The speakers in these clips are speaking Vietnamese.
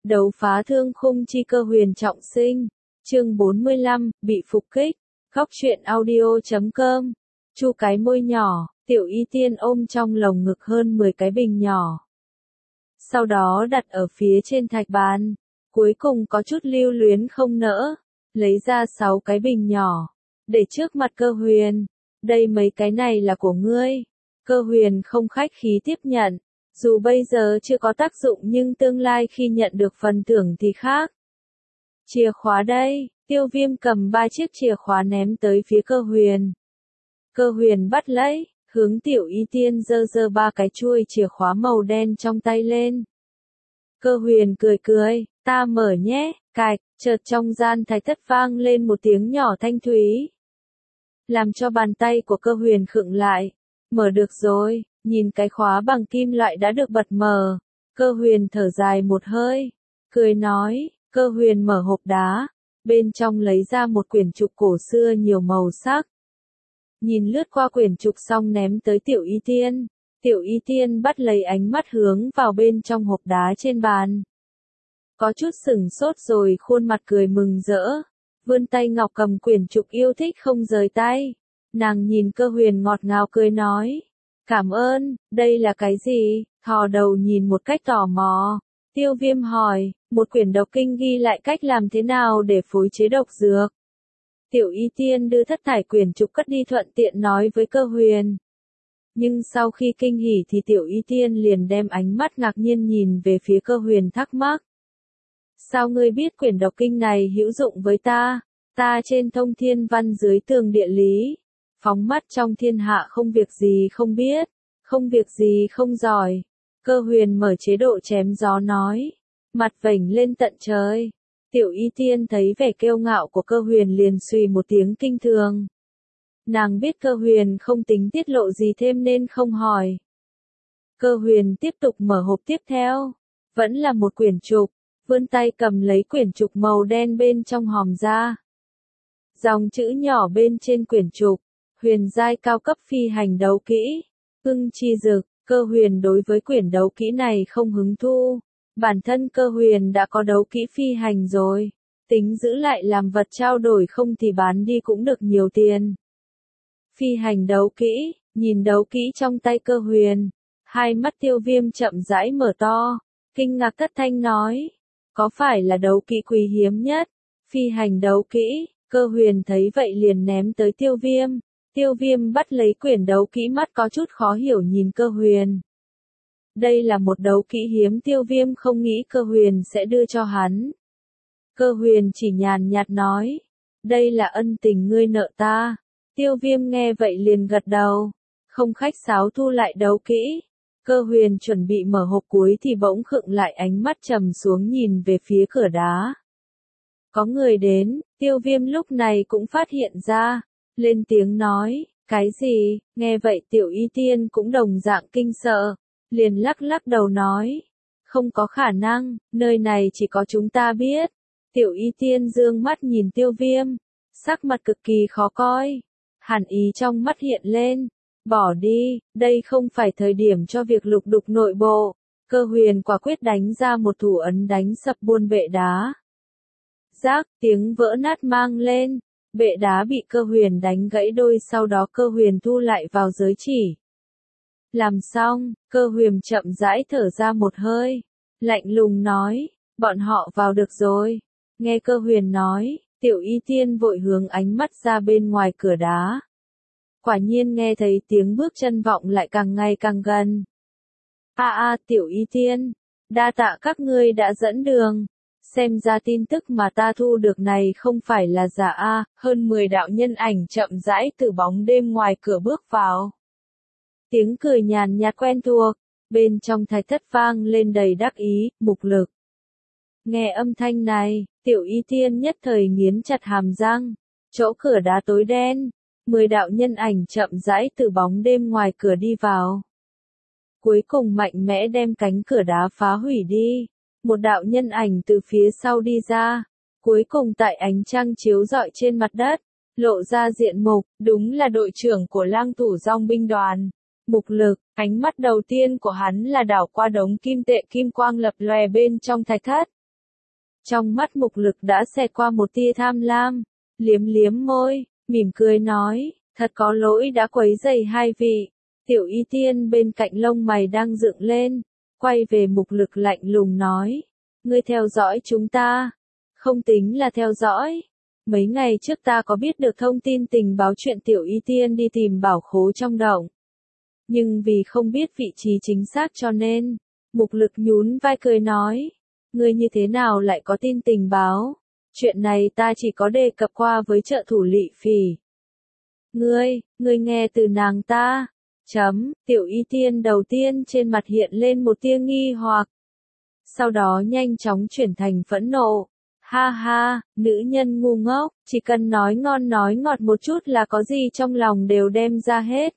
Đấu phá thương khung chi cơ huyền trọng sinh. Chương 45, bị phục kích. Góc truyện audio.com. Chu cái môi nhỏ, Tiểu Y Tiên ôm trong lồng ngực hơn 10 cái bình nhỏ. Sau đó đặt ở phía trên thạch bàn. Cuối cùng có chút lưu luyến không nỡ. Lấy ra 6 cái bình nhỏ. Để trước mặt Cơ Huyền. Đây mấy cái này là của ngươi. Cơ Huyền không khách khí tiếp nhận. Dù bây giờ chưa có tác dụng nhưng tương lai khi nhận được phần thưởng thì khác. Chìa khóa đây, Tiêu Viêm cầm 3 chiếc chìa khóa ném tới phía Cơ Huyền. Cơ Huyền bắt lấy, hướng Tiểu Y Tiên giơ 3 cái chuôi chìa khóa màu đen trong tay lên. Cơ Huyền cười cười, ta mở nhé, cạch, chợt trong gian thạch thất vang lên một tiếng nhỏ thanh thúy. Làm cho bàn tay của Cơ Huyền khựng lại, mở được rồi. Nhìn cái khóa bằng kim loại đã được bật mở, Cơ Huyền thở dài một hơi, cười nói, Cơ Huyền mở hộp đá, bên trong lấy ra một quyển trục cổ xưa nhiều màu sắc. Nhìn lướt qua quyển trục xong ném tới Tiểu Y Tiên, Tiểu Y Tiên bắt lấy ánh mắt hướng vào bên trong hộp đá trên bàn. Có chút sửng sốt rồi khuôn mặt cười mừng rỡ, vươn tay ngọc cầm quyển trục yêu thích không rời tay. Nàng nhìn Cơ Huyền ngọt ngào cười nói. Cảm ơn, đây là cái gì? Thò đầu nhìn một cách tò mò. Tiêu Viêm hỏi, một quyển độc kinh ghi lại cách làm thế nào để phối chế độc dược. Tiểu Y Tiên đưa thất thải quyển trục cất đi thuận tiện nói với Cơ Huyền. Nhưng sau khi kinh hỉ thì Tiểu Y Tiên liền đem ánh mắt ngạc nhiên nhìn về phía Cơ Huyền thắc mắc. Sao ngươi biết quyển độc kinh này hữu dụng với ta? Ta trên thông thiên văn dưới tường địa lý. Phóng mắt trong thiên hạ không việc gì không biết, không việc gì không giỏi. Cơ Huyền mở chế độ chém gió nói, mặt vểnh lên tận trời. Tiểu Y Tiên thấy vẻ kiêu ngạo của Cơ Huyền liền suy một tiếng kinh thường. Nàng biết Cơ Huyền không tính tiết lộ gì thêm nên không hỏi. Cơ Huyền tiếp tục mở hộp tiếp theo, vẫn là một quyển trục, vươn tay cầm lấy quyển trục màu đen bên trong hòm ra. Dòng chữ nhỏ bên trên quyển trục. Huyền giai cao cấp phi hành đấu kỹ. Ưng chi dực, Cơ Huyền đối với quyển đấu kỹ này không hứng thu. Bản thân Cơ Huyền đã có đấu kỹ phi hành rồi. Tính giữ lại làm vật trao đổi không thì bán đi cũng được nhiều tiền. Phi hành đấu kỹ, nhìn đấu kỹ trong tay Cơ Huyền. Hai mắt Tiêu Viêm chậm rãi mở to. Kinh ngạc thất thanh nói. Có phải là đấu kỹ quý hiếm nhất? Phi hành đấu kỹ, Cơ Huyền thấy vậy liền ném tới Tiêu Viêm. Tiêu Viêm bắt lấy quyển đấu kỹ mắt có chút khó hiểu nhìn Cơ Huyền. Đây là một đấu kỹ hiếm Tiêu Viêm không nghĩ Cơ Huyền sẽ đưa cho hắn. Cơ Huyền chỉ nhàn nhạt nói. Đây là ân tình ngươi nợ ta. Tiêu Viêm nghe vậy liền gật đầu. Không khách sáo thu lại đấu kỹ. Cơ Huyền chuẩn bị mở hộp cuối thì bỗng khựng lại ánh mắt trầm xuống nhìn về phía cửa đá. Có người đến, Tiêu Viêm lúc này cũng phát hiện ra. Lên tiếng nói, cái gì, nghe vậy Tiểu Y Tiên cũng đồng dạng kinh sợ, liền lắc đầu nói, không có khả năng, nơi này chỉ có chúng ta biết. Tiểu Y Tiên dương mắt nhìn Tiêu Viêm, sắc mặt cực kỳ khó coi, hàn ý trong mắt hiện lên, bỏ đi, đây không phải thời điểm cho việc lục đục nội bộ. Cơ Huyền quả quyết đánh ra một thủ ấn đánh sập buôn bệ đá. Rác, tiếng vỡ nát mang lên. Bệ đá bị Cơ Huyền đánh gãy đôi sau đó Cơ Huyền thu lại vào giới chỉ. Làm xong, Cơ Huyền chậm rãi thở ra một hơi. Lạnh lùng nói, bọn họ vào được rồi. Nghe Cơ Huyền nói, Tiểu Y Tiên vội hướng ánh mắt ra bên ngoài cửa đá. Quả nhiên nghe thấy tiếng bước chân vọng lại càng ngày càng gần. Tiểu Y Tiên, đa tạ các ngươi đã dẫn đường. Xem ra tin tức mà ta thu được này không phải là giả hơn 10 đạo nhân ảnh chậm rãi từ bóng đêm ngoài cửa bước vào. Tiếng cười nhàn nhạt quen thuộc, bên trong thạch thất vang lên đầy đắc ý, mục lực. Nghe âm thanh này, Tiểu Y Tiên nhất thời nghiến chặt hàm răng, chỗ cửa đá tối đen, 10 đạo nhân ảnh chậm rãi từ bóng đêm ngoài cửa đi vào. Cuối cùng mạnh mẽ đem cánh cửa đá phá hủy đi. Một đạo nhân ảnh từ phía sau đi ra, cuối cùng tại ánh trăng chiếu rọi trên mặt đất, lộ ra diện mục, đúng là đội trưởng của Lang Thủ Dòng binh đoàn. Mục lực, ánh mắt đầu tiên của hắn là đảo qua đống kim tệ kim quang lập lòe bên trong thạch thất, Trong mắt Mục Lực đã xẹt qua một tia tham lam, liếm liếm môi, mỉm cười nói, thật có lỗi đã quấy rầy hai vị. Tiểu Y Tiên bên cạnh lông mày đang dựng lên, quay về Mục Lực lạnh lùng nói, ngươi theo dõi chúng ta, không tính là theo dõi. Mấy ngày trước ta có biết được thông tin tình báo chuyện Tiểu Y Tiên đi tìm bảo khố trong động. Nhưng vì không biết vị trí chính xác cho nên, Mục Lực nhún vai cười nói, ngươi như thế nào lại có tin tình báo? Chuyện này ta chỉ có đề cập qua với trợ thủ Lị Phỉ. Ngươi nghe từ nàng ta. Tiểu Y Tiên đầu tiên trên mặt hiện lên một tia nghi hoặc. Sau đó nhanh chóng chuyển thành phẫn nộ. Ha ha, nữ nhân ngu ngốc, chỉ cần nói ngon nói ngọt một chút là có gì trong lòng đều đem ra hết.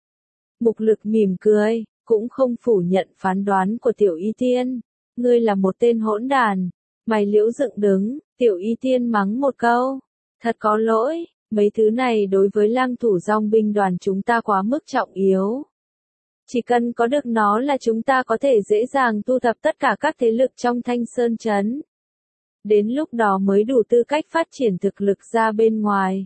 Mục Lực mỉm cười, cũng không phủ nhận phán đoán của Tiểu Y Tiên. Ngươi là một tên hỗn đàn. Mày liễu dựng đứng, Tiểu Y Tiên mắng một câu. Thật có lỗi, mấy thứ này đối với Lang Thủ Dòng binh đoàn chúng ta quá mức trọng yếu. Chỉ cần có được nó là chúng ta có thể dễ dàng thu thập tất cả các thế lực trong Thanh Sơn Trấn. Đến lúc đó mới đủ tư cách phát triển thực lực ra bên ngoài.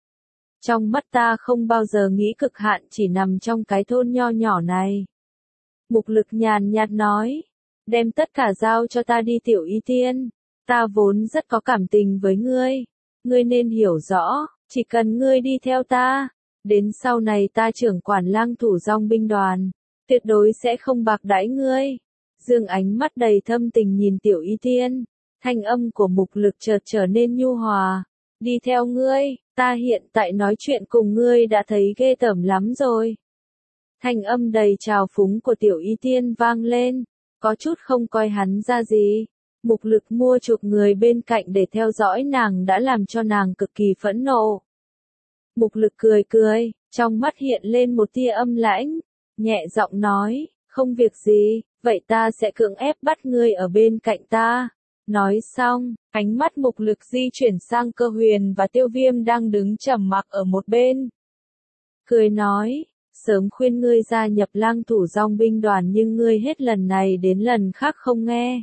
Trong mắt ta không bao giờ nghĩ cực hạn chỉ nằm trong cái thôn nho nhỏ này. Mục Lực nhàn nhạt nói, đem tất cả giao cho ta đi Tiểu Y Tiên, ta vốn rất có cảm tình với ngươi. Ngươi nên hiểu rõ, chỉ cần ngươi đi theo ta, đến sau này ta trưởng quản Lang Thủ Dòng binh đoàn, tuyệt đối sẽ không bạc đãi ngươi. Dương ánh mắt đầy thâm tình nhìn Tiểu Y Tiên, thanh âm của Mục Lực chợt trở nên nhu hòa. Đi theo ngươi, ta hiện tại nói chuyện cùng ngươi đã thấy ghê tởm lắm rồi. Thanh âm đầy trào phúng của Tiểu Y Tiên vang lên, có chút không coi hắn ra gì. Mục Lực mua chuộc người bên cạnh để theo dõi nàng đã làm cho nàng cực kỳ phẫn nộ. Mục Lực cười cười, trong mắt hiện lên một tia âm lãnh, nhẹ giọng nói, không việc gì, vậy ta sẽ cưỡng ép bắt ngươi ở bên cạnh ta. Nói xong, ánh mắt Mục Lực di chuyển sang Cơ Huyền và Tiêu Viêm đang đứng trầm mặc ở một bên. Cười nói, sớm khuyên ngươi gia nhập Lang Thủ Dòng binh đoàn nhưng ngươi hết lần này đến lần khác không nghe.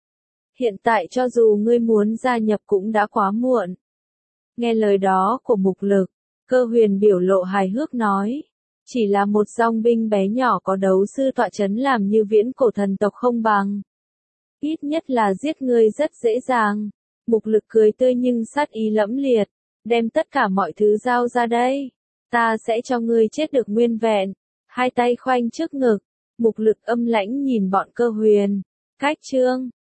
Hiện tại cho dù ngươi muốn gia nhập cũng đã quá muộn. Nghe lời đó của Mục Lực, Cơ Huyền biểu lộ hài hước nói, chỉ là một dòng binh bé nhỏ có đấu sư tọa chấn làm như viễn cổ thần tộc không bằng. Ít nhất là giết ngươi rất dễ dàng. Mục Lực cười tươi nhưng sát ý lẫm liệt, đem tất cả mọi thứ giao ra đây. Ta sẽ cho ngươi chết được nguyên vẹn. Hai tay khoanh trước ngực, Mục Lực âm lãnh nhìn bọn Cơ Huyền. Cách chương